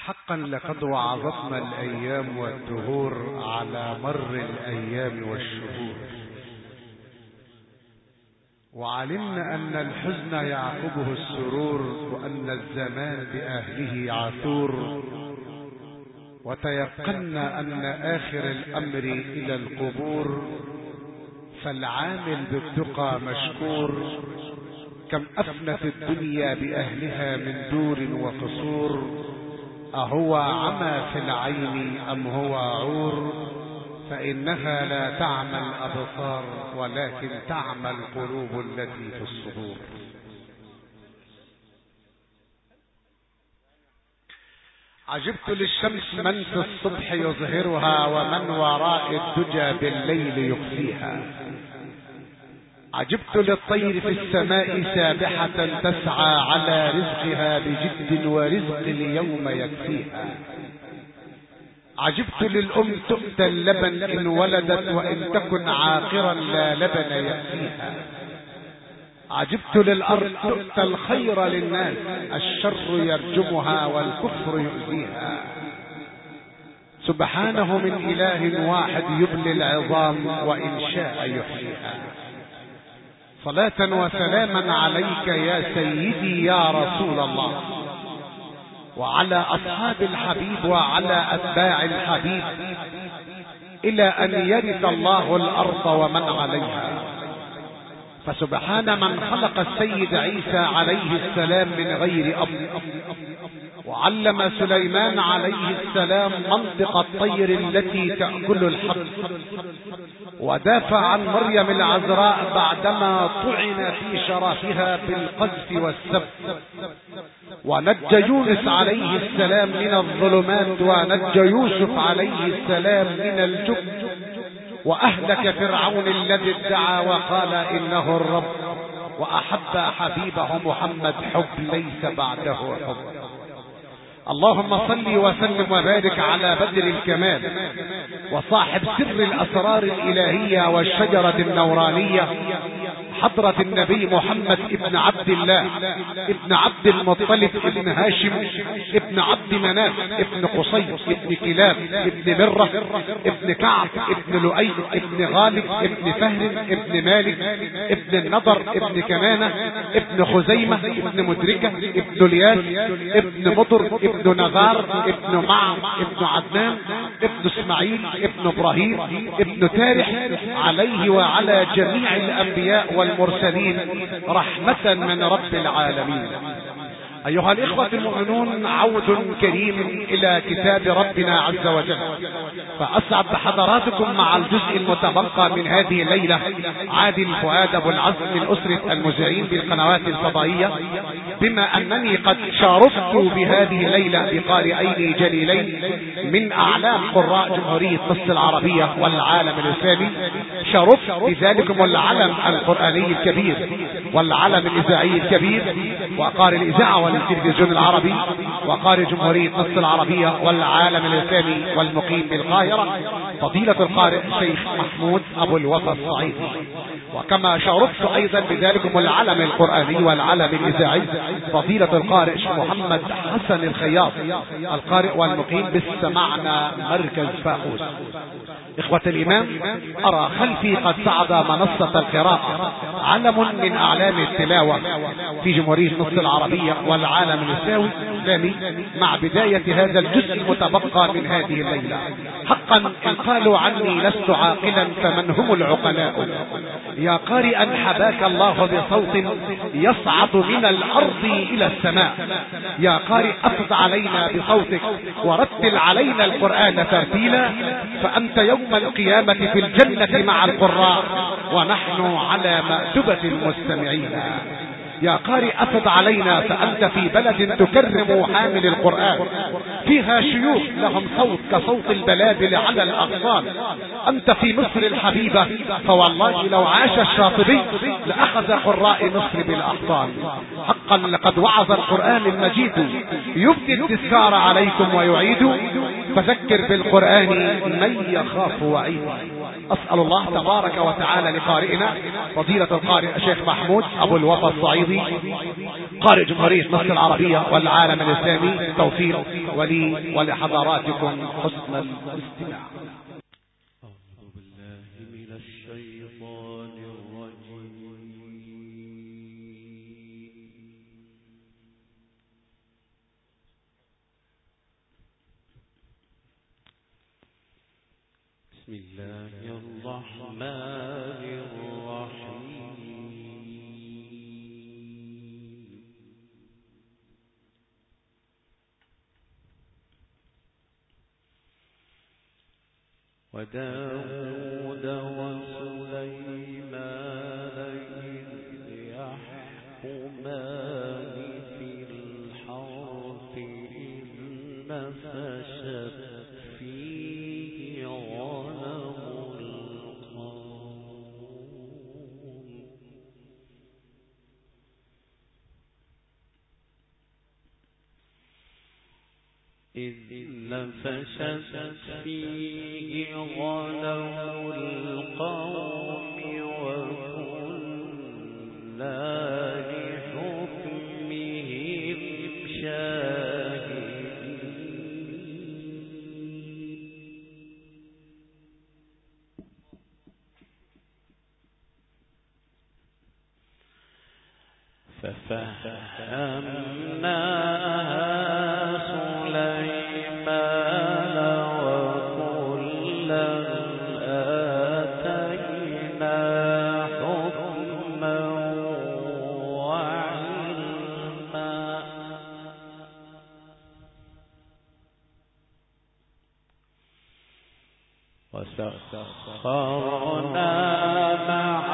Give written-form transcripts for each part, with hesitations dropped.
حقا لقد وعظتنا الأيام والدهور على مر الأيام والشهور، وعلمنا أن الحزن يعقبه السرور، وأن الزمان بأهله عثور، وتيقنا أن آخر الأمر إلى القبور، فالعامل بالتقى مشكور. كم أفنت الدنيا بأهلها من دور وقصور، أهو عمى في العين أم هو عور؟ فإنها لا تعمى الأبصار ولكن تعمى القلوب التي في الصدور. عجبت للشمس من في الصبح يظهرها، ومن وراء الدجى بالليل يخفيها. عجبت للطير في السماء سابحة تسعى على رزقها بجد، ورزق اليوم يكفيها. عجبت للأم تؤتى اللبن إن ولدت، وإن تكن عاقرا لا لبن يأتيها. عجبت للأرض تؤتى الخير للناس، الشر يرجمها والكفر يؤذيها. سبحانه من إله واحد يبلي العظام وإن شاء يحييها. صلاة وسلاما عليك يا سيدي يا رسول الله، وعلى أصحاب الحبيب وعلى أتباع الحبيب، إلى أن يرث الله الأرض ومن عليها. فسبحان من خلق السيد عيسى عليه السلام من غير أب، وعلم سليمان عليه السلام منطق الطير التي تأكل الحب، ودافع عن مريم العذراء بعدما طعن في شرفها بالقذف والسب، ونجى يونس عليه السلام من الظلمات، ونجى يوسف عليه السلام من الجب، وأهلك فرعون الذي ادعى وقال إنه الرب، وأحب حبيبه محمد حب ليس بعده حب. اللهم صل وسلم وبارك على بدر الكمال، وصاحب سر الأسرار الإلهية والشجرة النورانية، حضرة النبي محمد ابن عبد الله ابن عبد المطلب ابن هاشم ابن عبد مناف ابن قصي ابن كلاب ابن مرة ابن كعب ابن لؤي ابن غالب ابن فهر ابن مالك ابن النضر ابن كنانة ابن خزيمة ابن مدركة ابن لياس ابن مضر ابن نغار ابن معم ابن عدنان ابن اسماعيل ابن ابراهيم ابن تارح، عليه وعلى جميع الأنبياء والمرسلين رحمة من رب العالمين. أيها الإخوة المؤمنون، عود كريم إلى كتاب ربنا عز وجل، فأسعد بحضراتكم مع الجزء المتبقى من هذه الليلة عادل فؤاد أبو العزم من أسرة المذيعين بالقنوات الفضائية، بما أنني قد شاركت بهذه الليلة بقارئين جليلين من أعلام قراء جمهورية مصر العربية والعالم الإسلامي. شاركت بذلكم العلم القرآني الكبير والعلم الإذاعي الكبير، وقارئ الإذاعة والتلفزيون العربي، وقارئ جمهورية مصر العربية والعالم الإسلامي والمقيم بالقاهرة، فضيلة القارئ الشيخ محمود أبو الوفا الصعيدي. وكما شاركت أيضا بذلكم العلم القرآني والعلم الإذاعي فضيلة القارئ محمد حسن الخياط، القارئ والمقيم بالسمعنا مركز فاقوس. إخوة الإمام، أرى خلفي قد صعد منصة القراءة علم من أعلام التلاوة في جمهورية مصر العربية والعالم الإسلامي، مع بداية هذا الجزء المتبقى من هذه الليلة. حقا إن قالوا عني لست عاقلا فمن هم العقلاء؟ يا قارئا حباك الله بصوت يصعد من الأرض إلى السماء، يا قارئ أفض علينا بصوتك ورتل علينا القرآن ترتيلا، فأنت يوم القيامة في الجنة مع القراء، ونحن على مأتبة المستمعين. يا قارئ أفض علينا، فأنت في بلد تكرم حامل القرآن، فيها شيوخ لهم صوت كصوت البلابل على الأغصان. أنت في مصر الحبيبة، فوالله لو عاش الشاطبي لأخذ قراء مصر بالأحضان. حقا لقد وعظ القرآن المجيد يبدي التذكار عليكم ويعيد، فذكر بالقرآن من يخاف وعيد. أسأل الله تبارك وتعالى لقارئنا فضيلة القارئ الشيخ محمود أبو الوفا الصعيدي قارئ جمهورية مصر العربية والعالم الإسلامي، توفيق ولي ولحضراتكم حسن الاستماع. أعوذ بالله من الشيطان الرجيم. بسم الله الرحمن الرحيم. وداود وسليمان إذ يحكمان في الحرث إذ نفشت فيه غنم القوم إذ نفشت فيه غنم القوم وكنا لحكمهم شاهدين ففهمناها سليمان وكلا آتينا حكما وعلما وسخرنا مع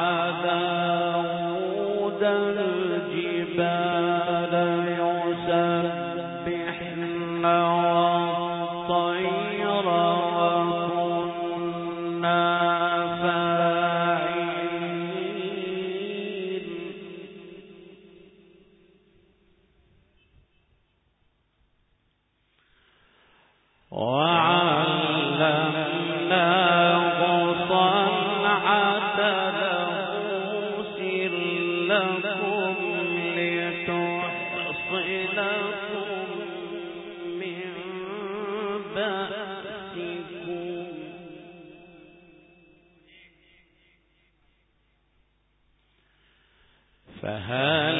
داود الجبال يسبحن والطير وكنا فاعلين وعلمناه صنعة لبوس لكم لتحصنكم من بأسكم فهل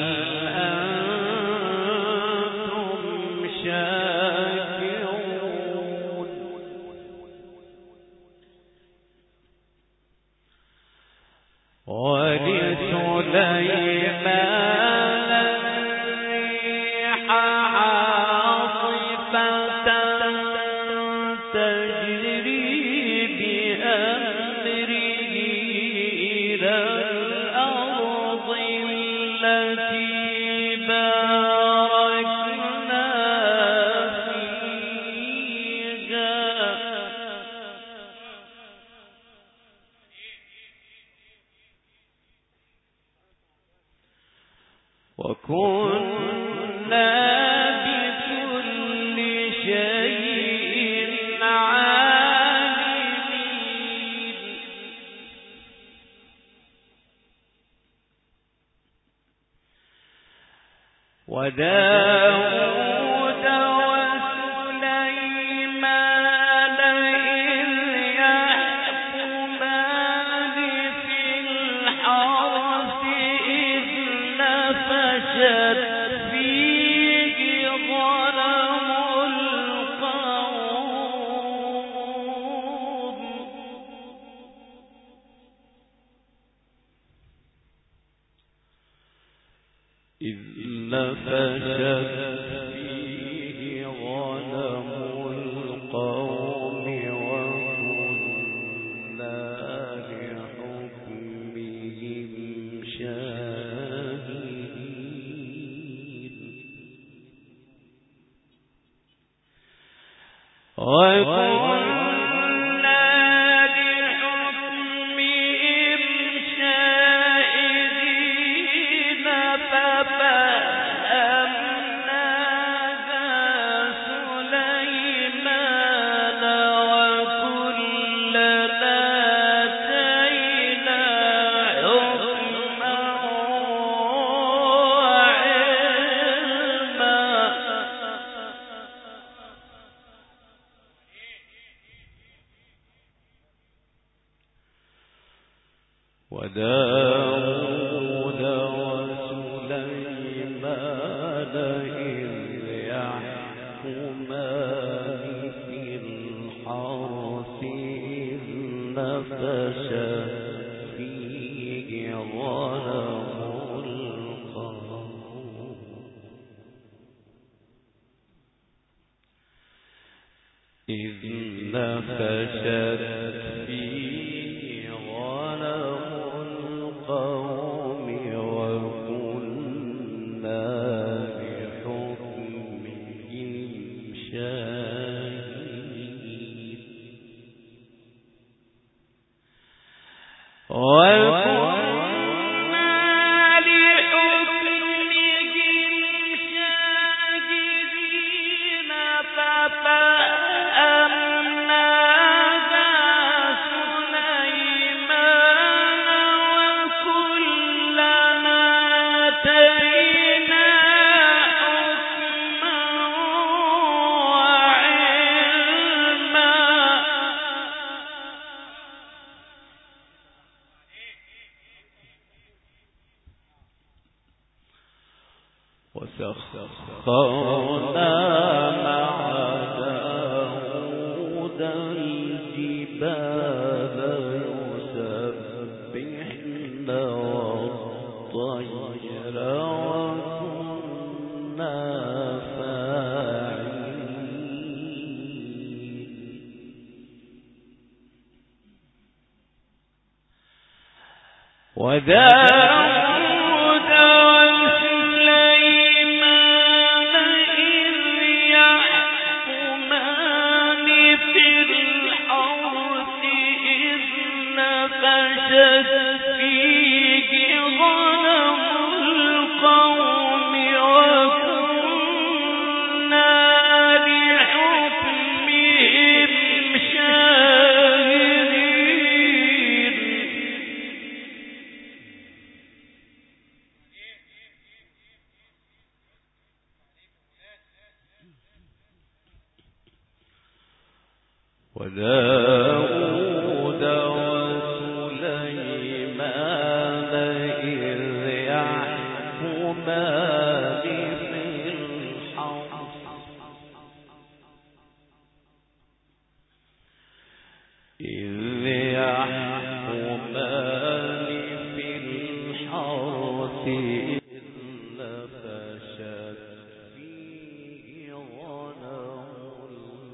أنتم شاكرون ولسليمان الريح عاصفة تجري بأمره إلى الأرض التي باركنا فيها وكنا بكل شيء عالمين وداود وسليمان إذ يحكمان في الحرث إذ نفشت فيه غنم القوم إذ نفشت فيه غنم القوم وكنا لحكمهم شاهدين وكنا لحكمهم شاهدين ففهمناها سليمان وكلا آتينا حكما وعلما وداود وسليمان إذ يحكمان في الحرث إذ نفشت فيه غنم القوم إذ نفشت فيه غنم القوم وكنا بحكمهم شاهدين وسخرنا مع داود الجبال يسبحن والطير وكنا فاعلين وداود وسليمان إذ يحكمان في الحرث إذ نفشت فيه غنم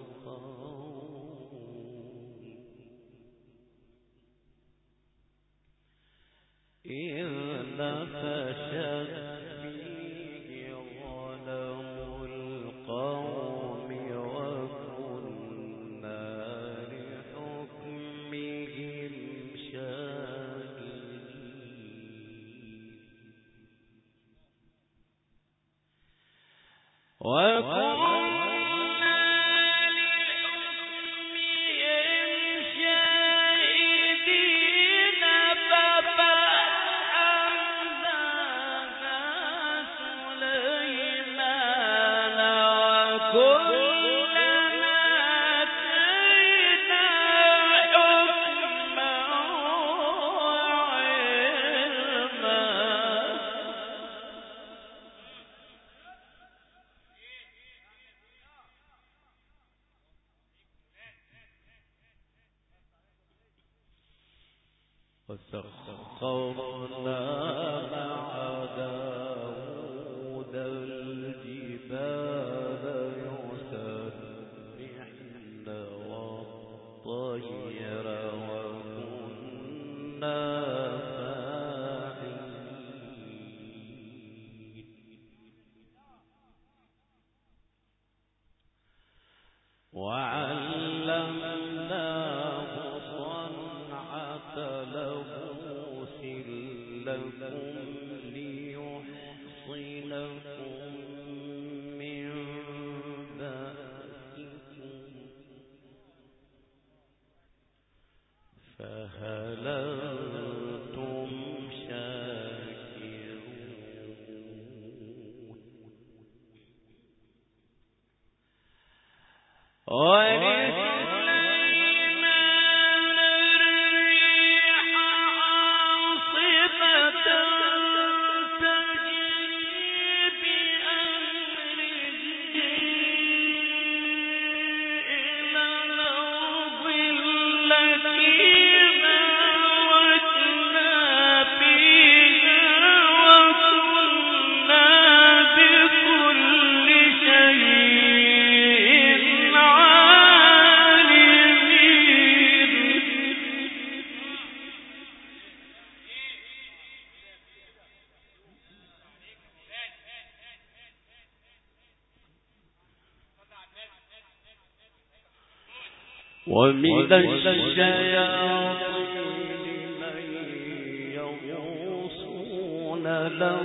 القوم وكنا لحكمهم شاهدين وسخرنا مع داود الجبال يسبحن والطير وكنا فاعلين وعلمناه صنعة لبوس لكم ليحصنكم من بأسكم فهل أنتم شاكرون ولسليمان الريح ومن الشياطين من يغوصون له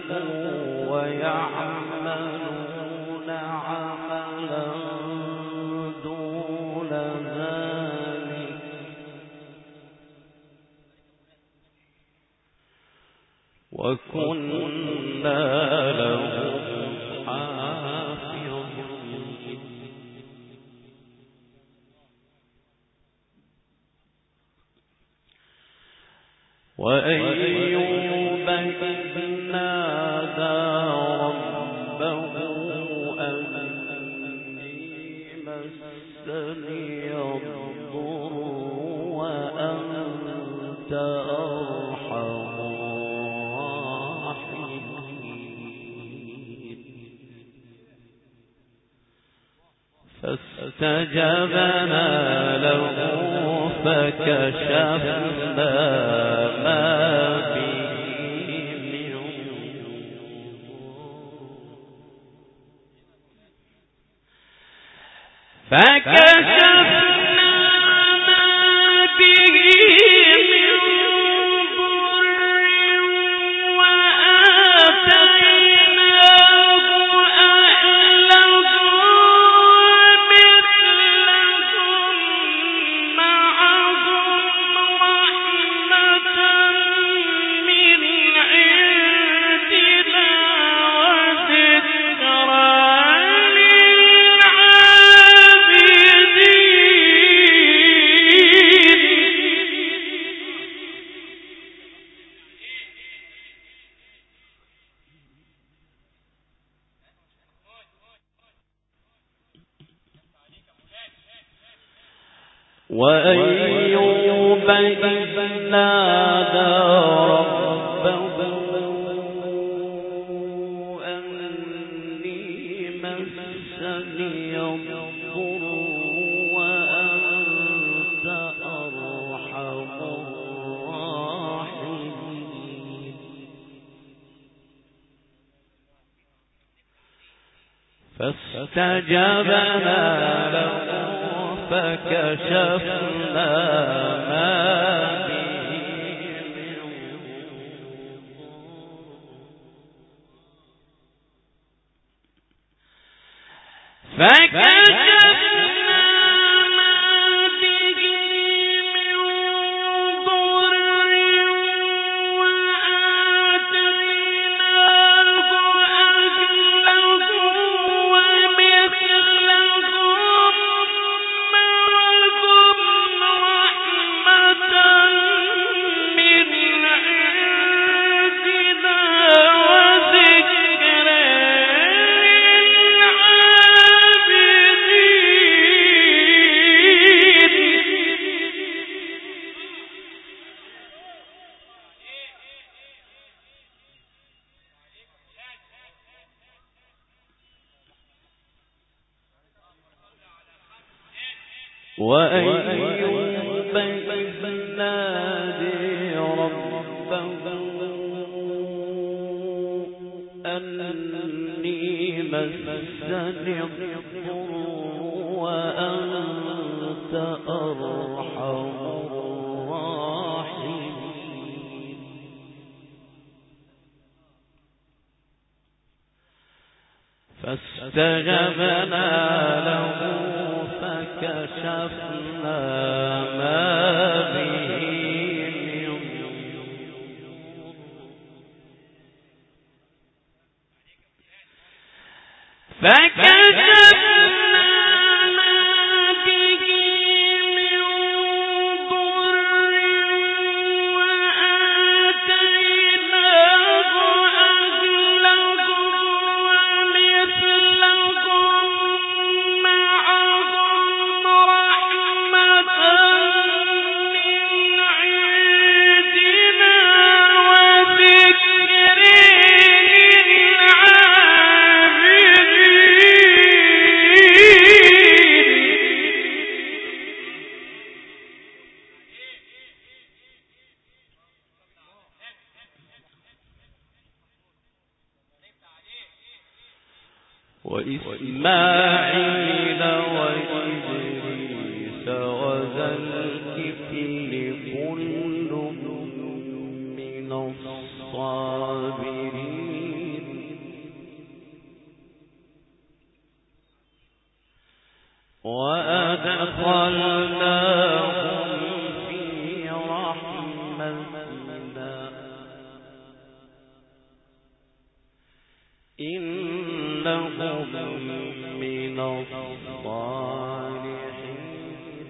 ويعملون عملا دون ذلك وكنا لهم وأيوب إذ نادى ربه أني مسني الضر وأنت أرحم الراحمين فاستجبنا له فكشفنا ما به من وأيوب إذ نادى ربه أني مسني الضر وأنت أرحم الراحمين فاستجبنا له فكشفنا ما به من وأيوب إذ نادى ربه أني مسني الضر وأنت أرحم الراحمين فاستجبنا له فكشفنا ما به من وإسماعيل وإدريس وذا في رحمتنا إنهم من الصالحين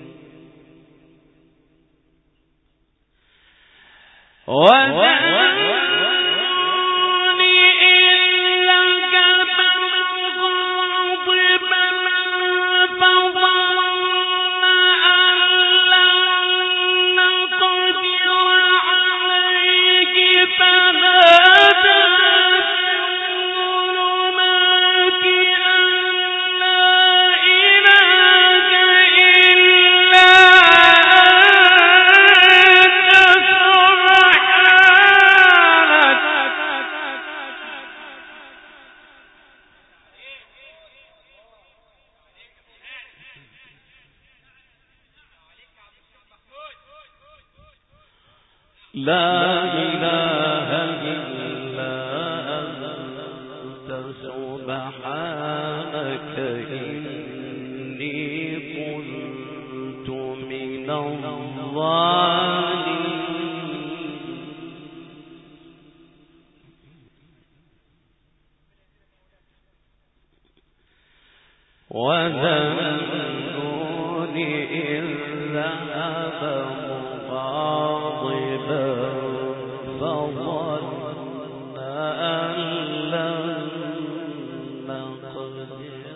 لا إله إلا أنت سبحانك إني كنت من الظالمين وذا النون إذ ذهب مغاضبا فظن أن لن نقدر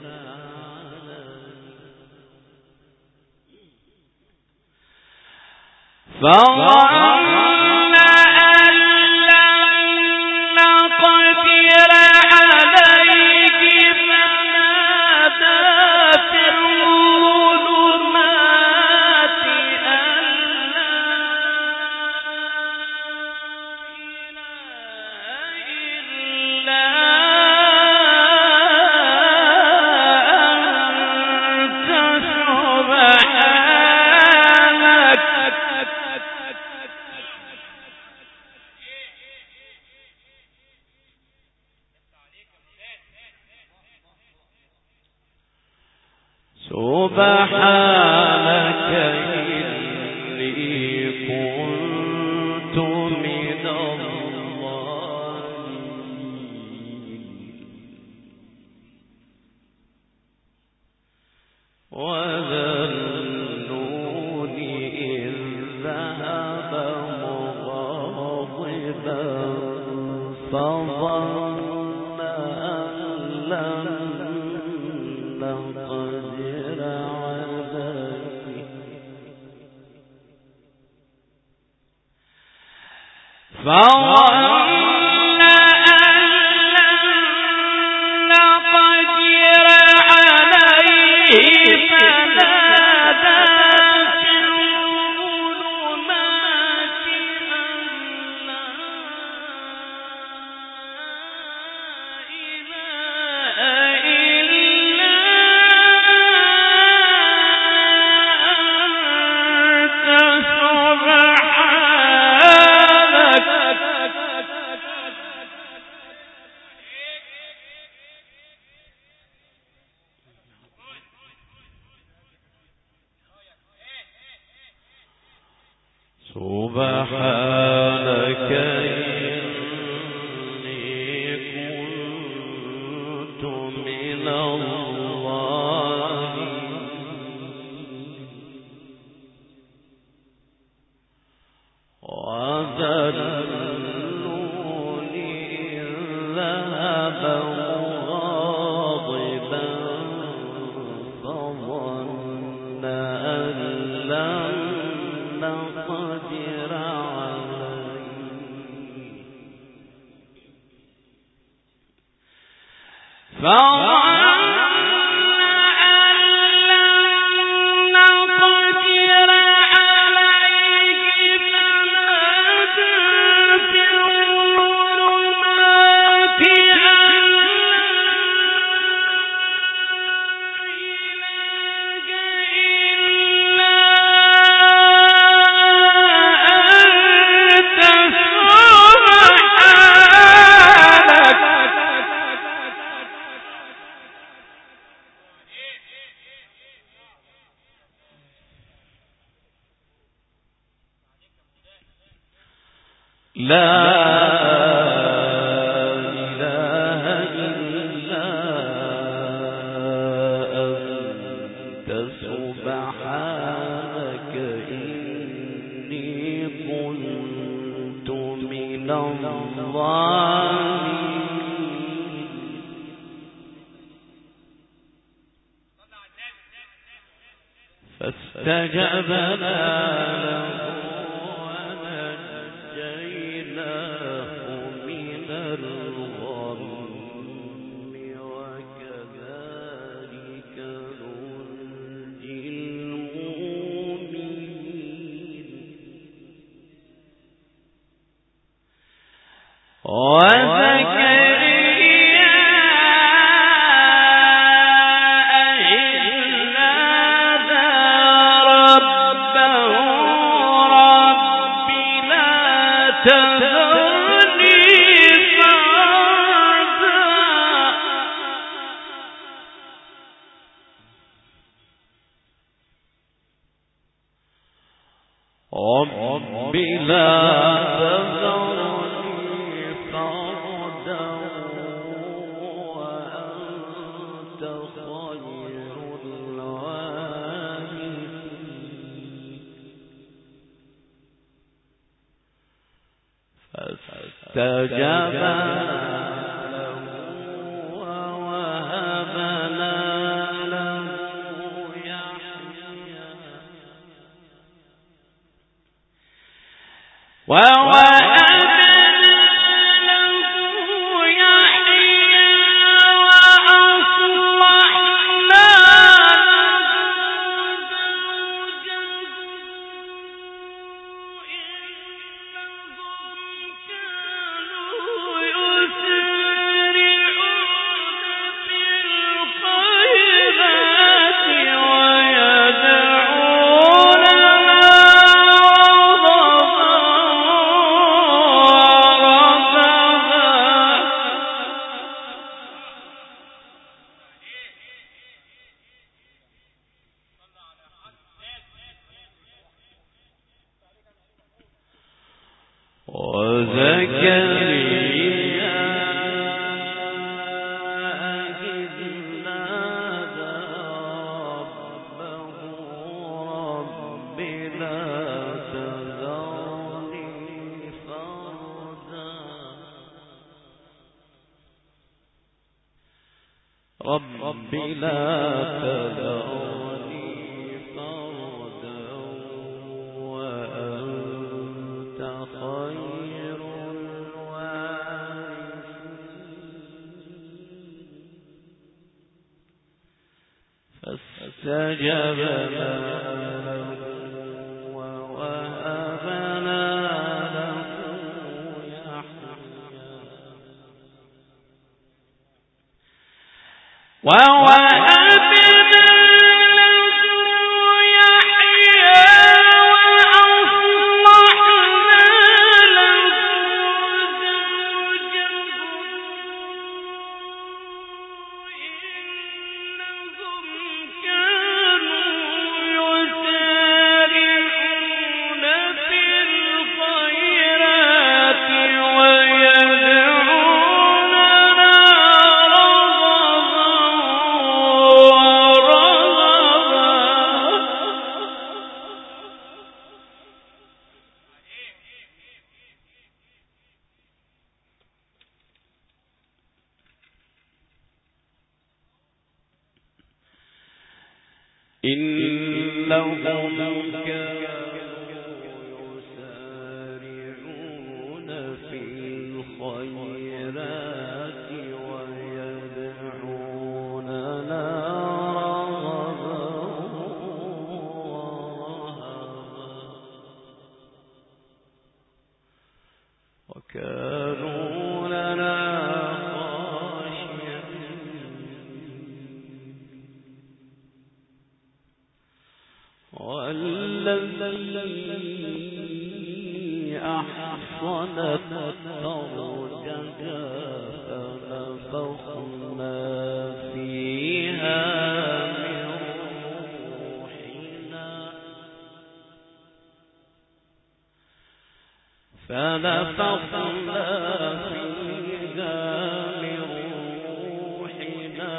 سبحانك إني كنت من الظالمين وذا النون إذ ذهب مغاضبا فظن أن لن نقدر عليه فظن أن لن نقدر عليه فنادى في الظلمات أن لا إله إلا أنت سبحانك إني كنت من الظالمين وذا النون إذ ذهب مغاضبا فظن أن لن نقدر عليه فاستجبنا له ونجيناه من الغم وكذلك ننجي المؤمنين رب لا تذرني فردا وأنت خير الوارثين فاستجبنا له ووهبنا له يحيى رب لا تذرني فردا وأنت خير الوارثين فاستجبنا له ووهبنا له إنهم كانوا يسارعون في الخيرات ويدعوننا رغبا ورهبا وكانوا لنا والذي أحصنت فرجها فنفخنا فيها من روحنا فنفخنا فيها من روحنا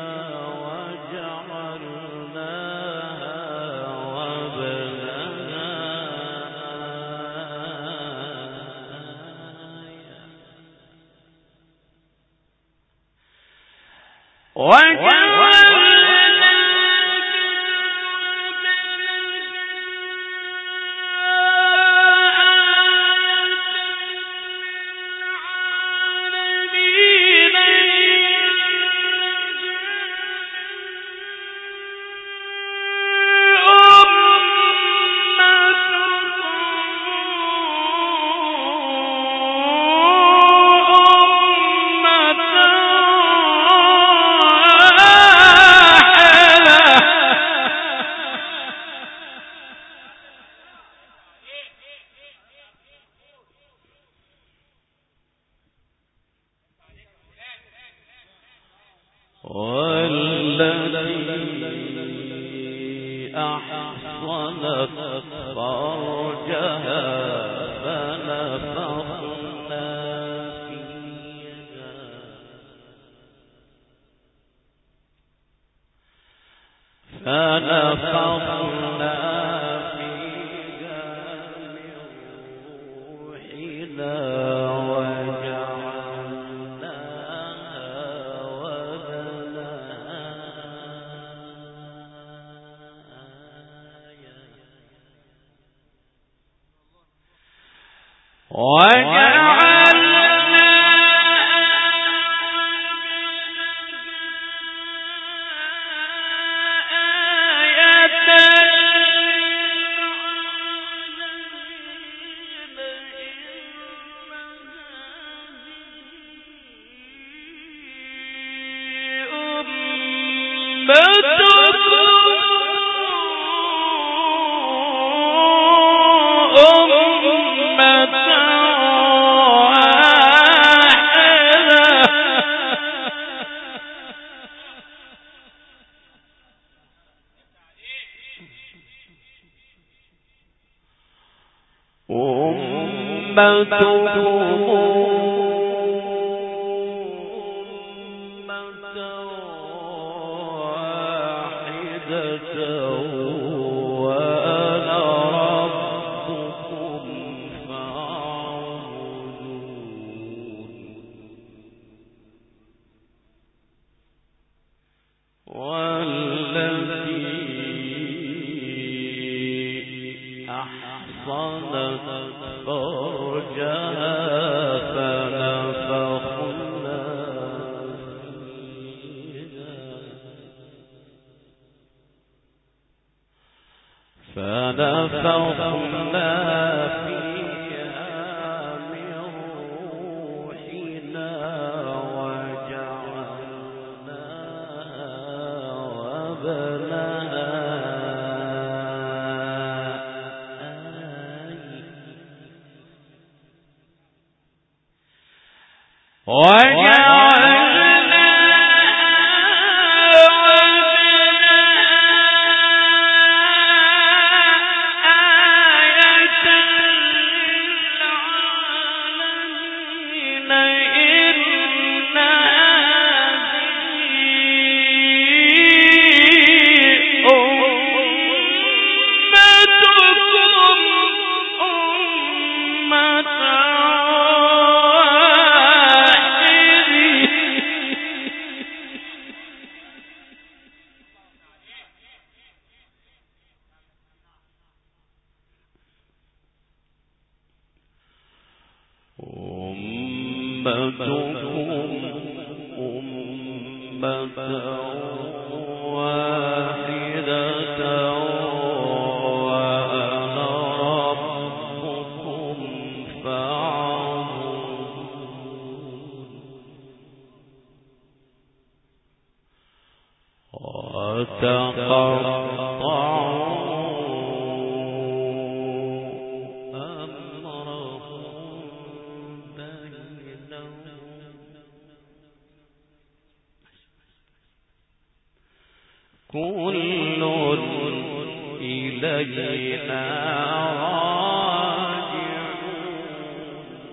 وجعلناها وابنها والتي أحصنت فرجها فنفخنا فيها من روحنا إلينا راجعون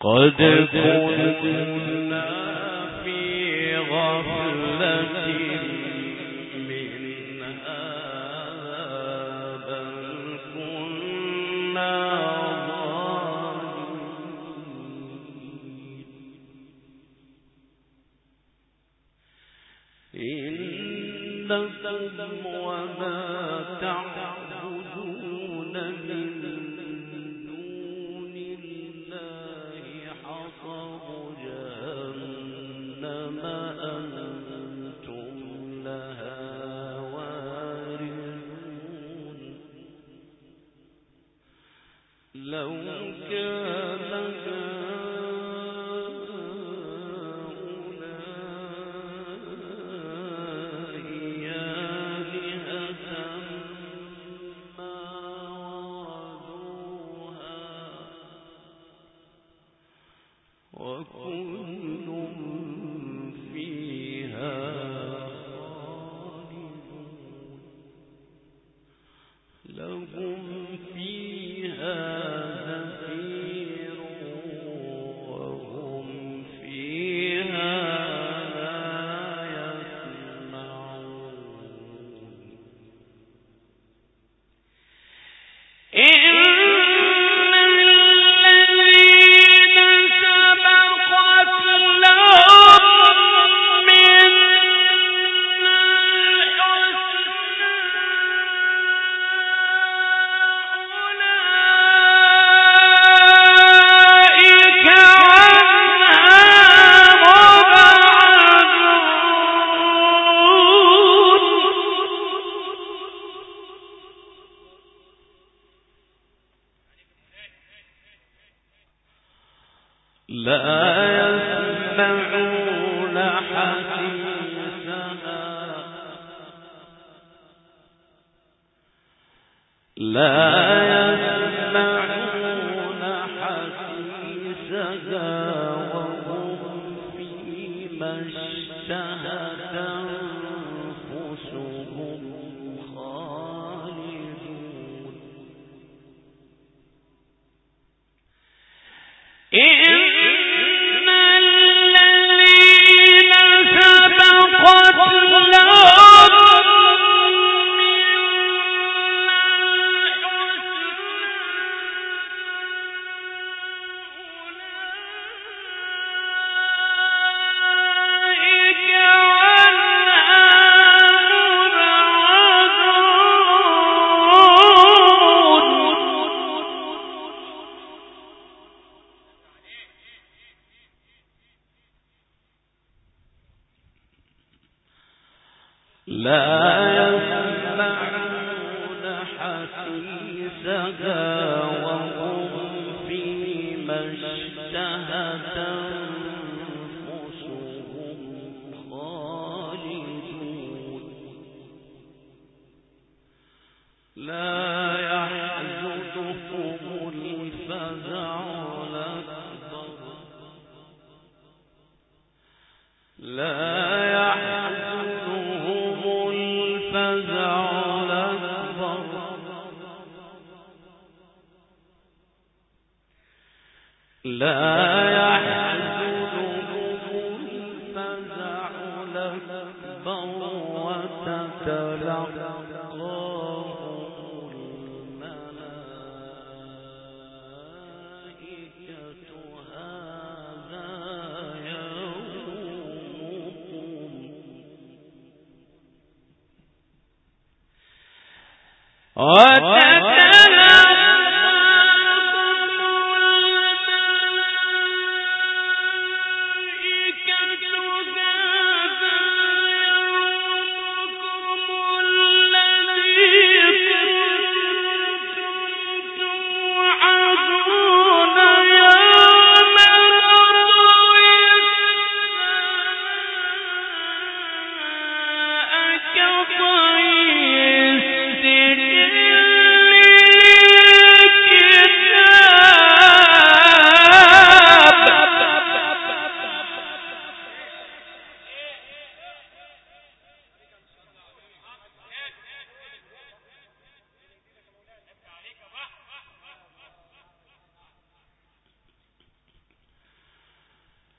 قد كنا في غفلة من هذا بل كنا ظالمين إنكم وما تعبدون من لو كان هؤلاء آلهة ما وردوها وكل فيها خالدون لهم فيها السجل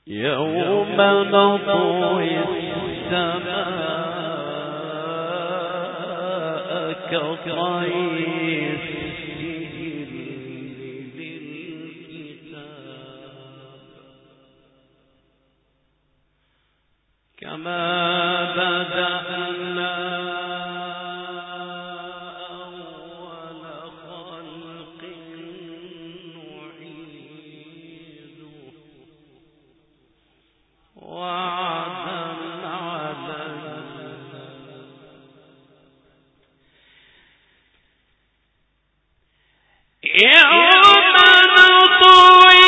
يوم نطوي السماء كطي السجل للكتاب كما بدأنا أول خلق نعيده وعدا علينا يوم نطوي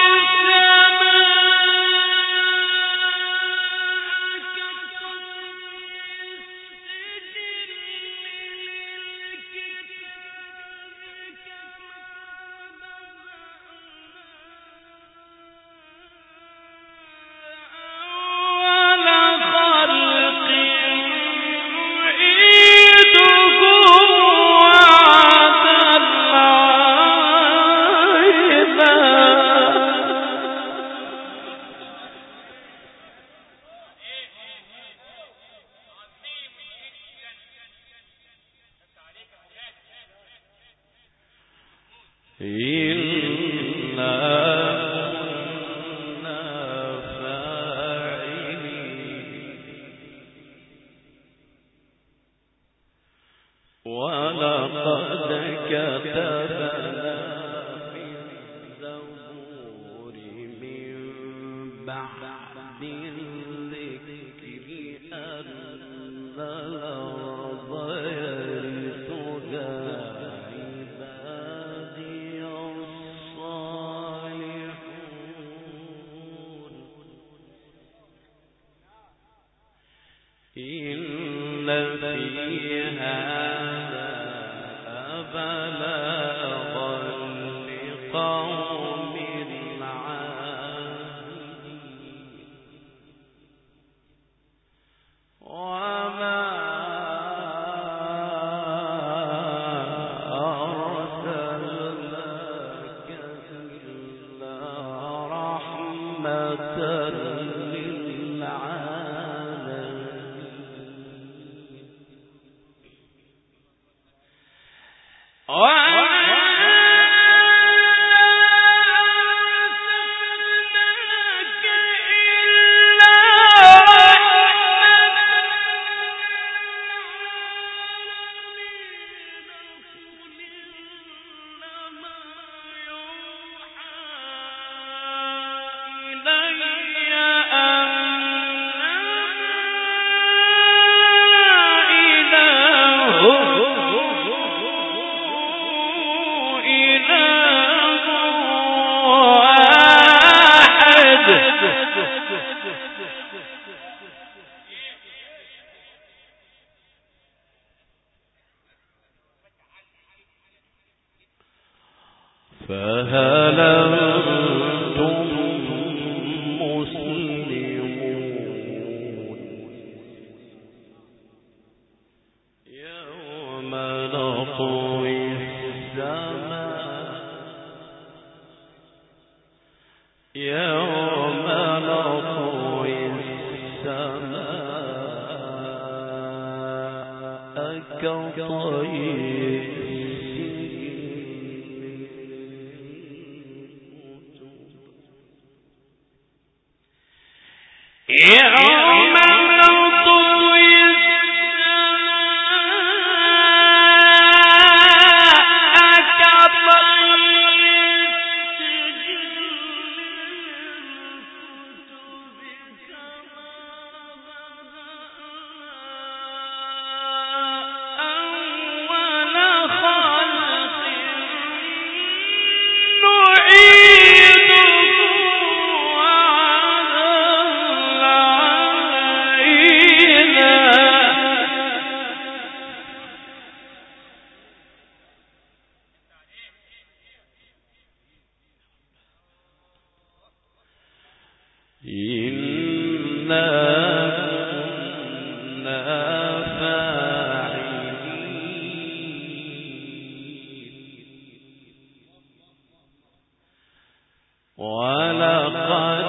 ولقد كتبنا في الزبور من بعد الذكر أن الأرض يرثها عبادي الصالحون إن في هذا بلاغا لقوم عابدين وما أرسلناك إلا رحمة فهل أنتم مسلمون يوم نطوي السماء يوم نطوي السماء كطي يوم نطوي السماء كطي ولقد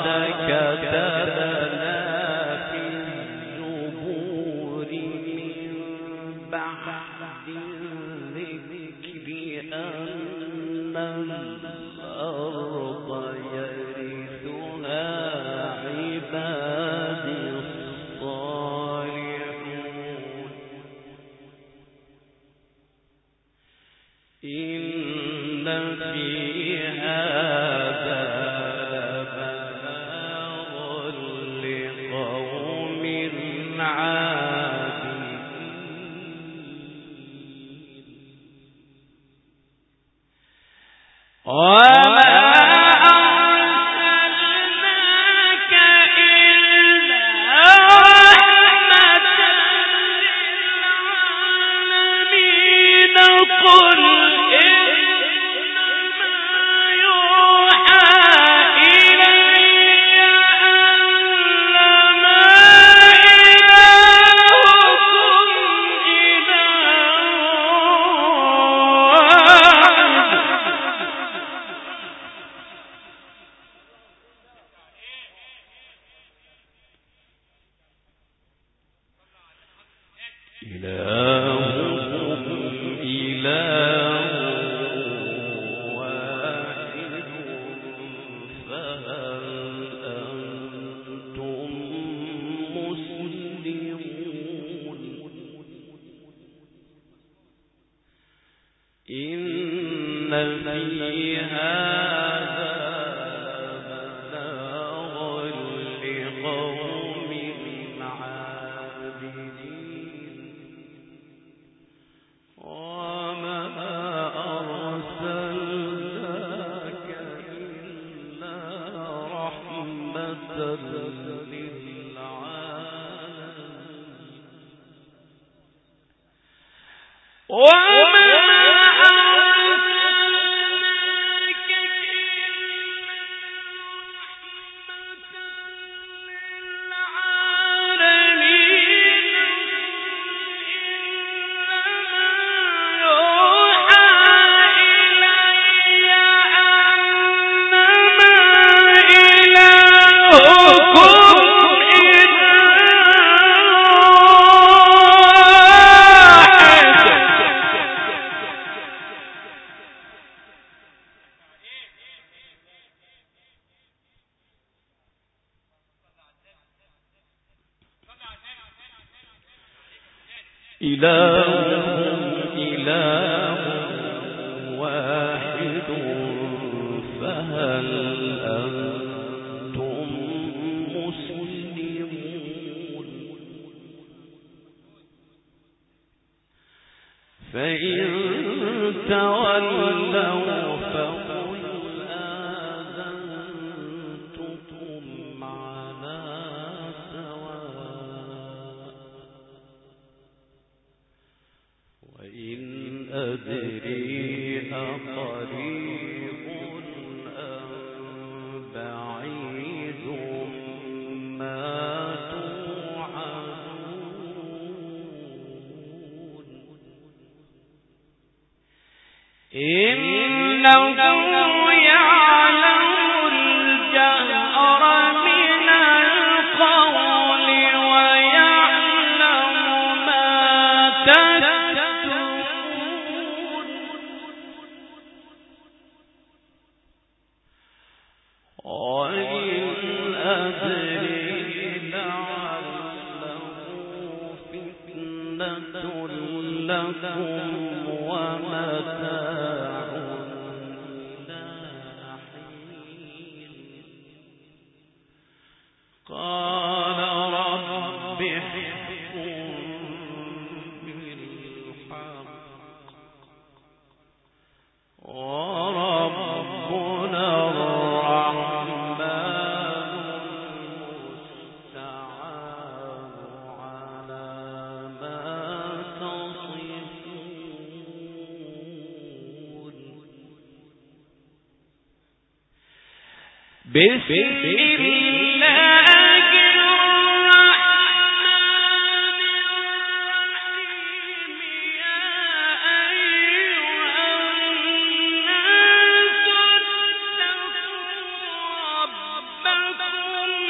ربكم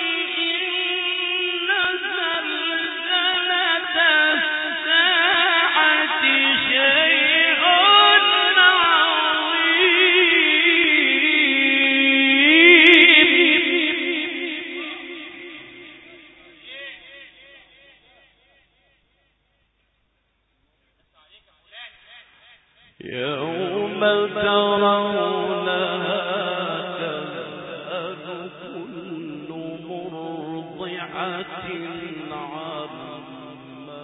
كل مرضعة عما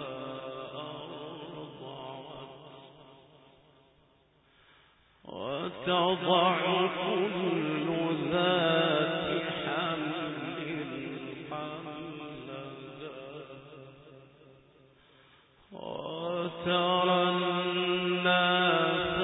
أرضعت وتضع كل ذات حمل حملها وترى الناس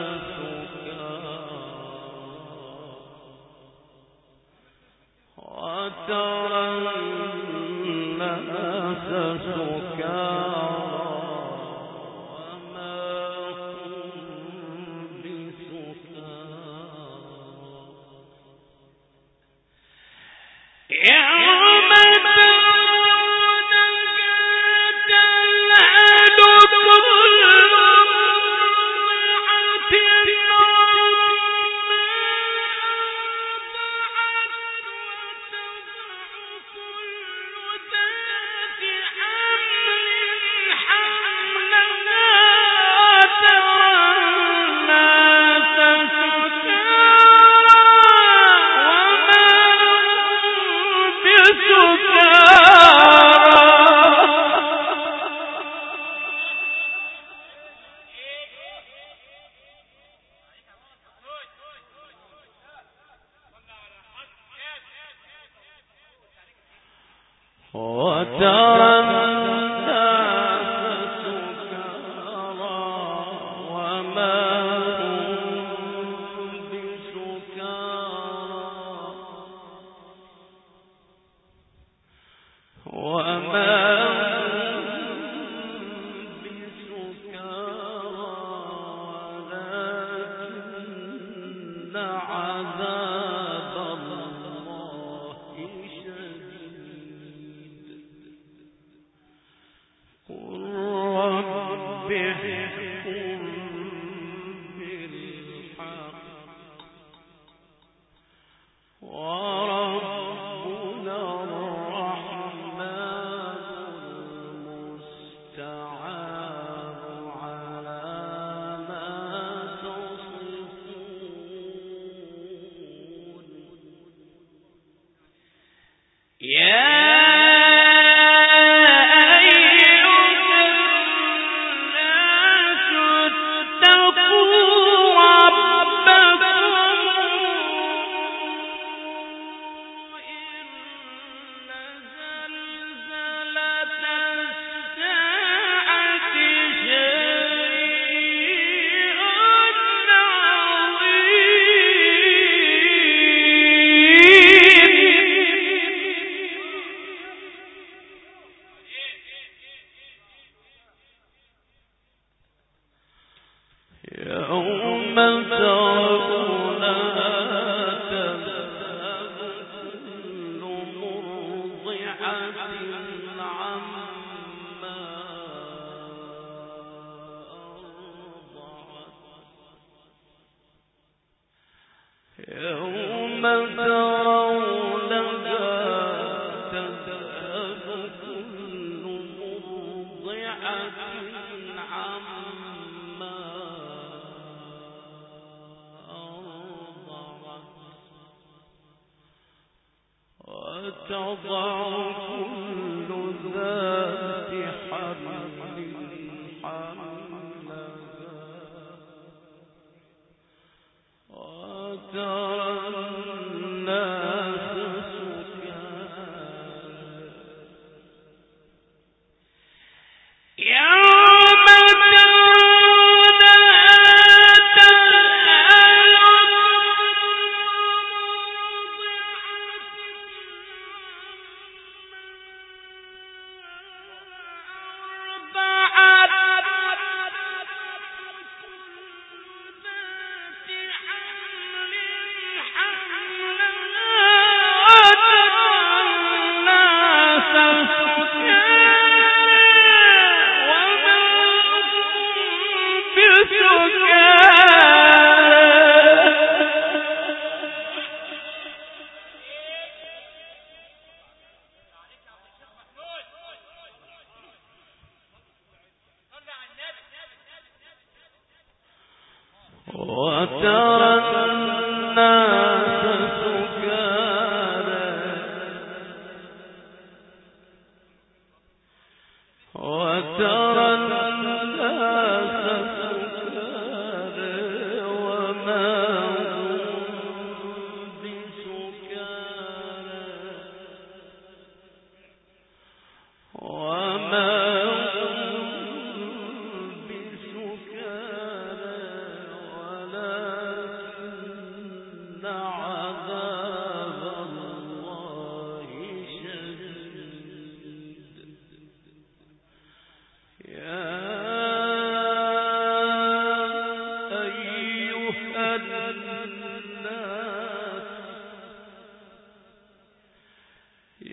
وترى الناس سكارى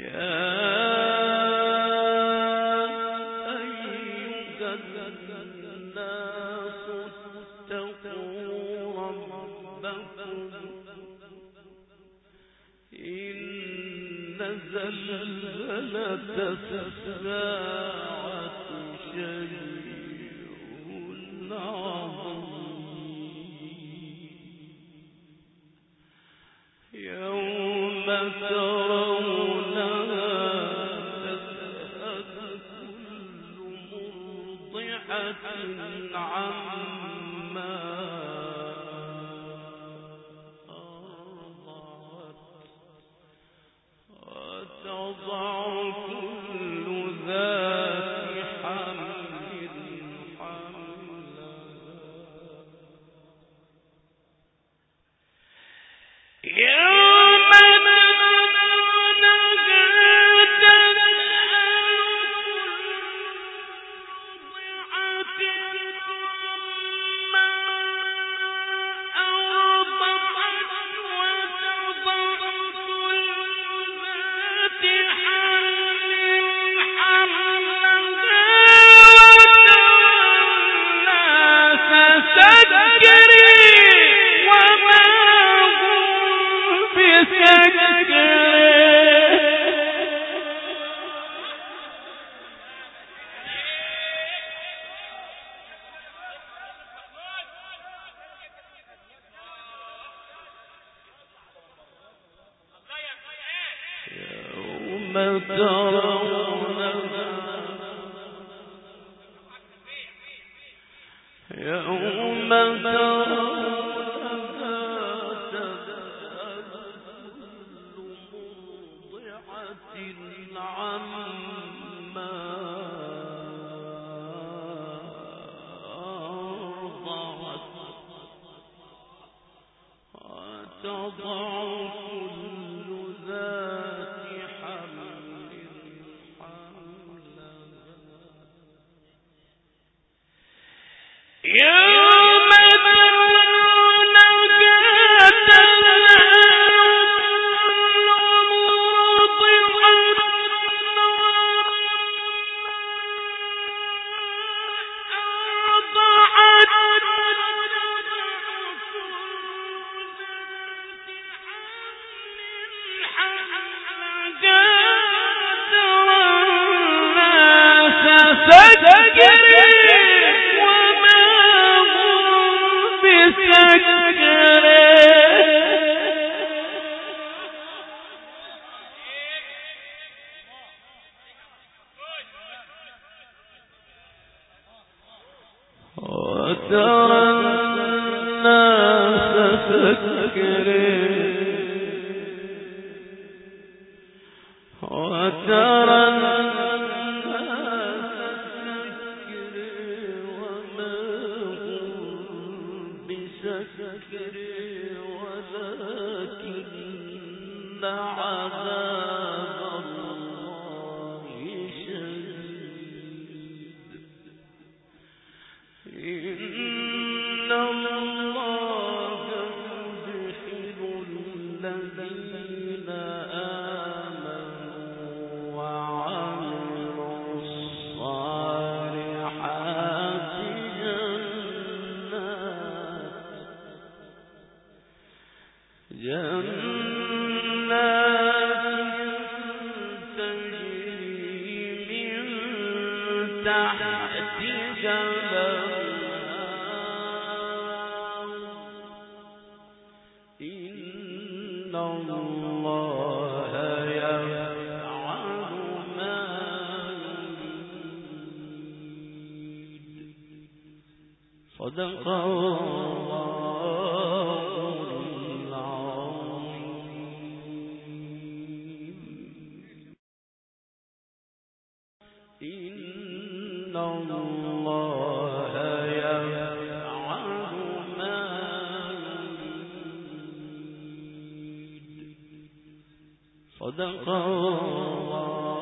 صدق الله إن الله يفعل ما يريد. صدق الله.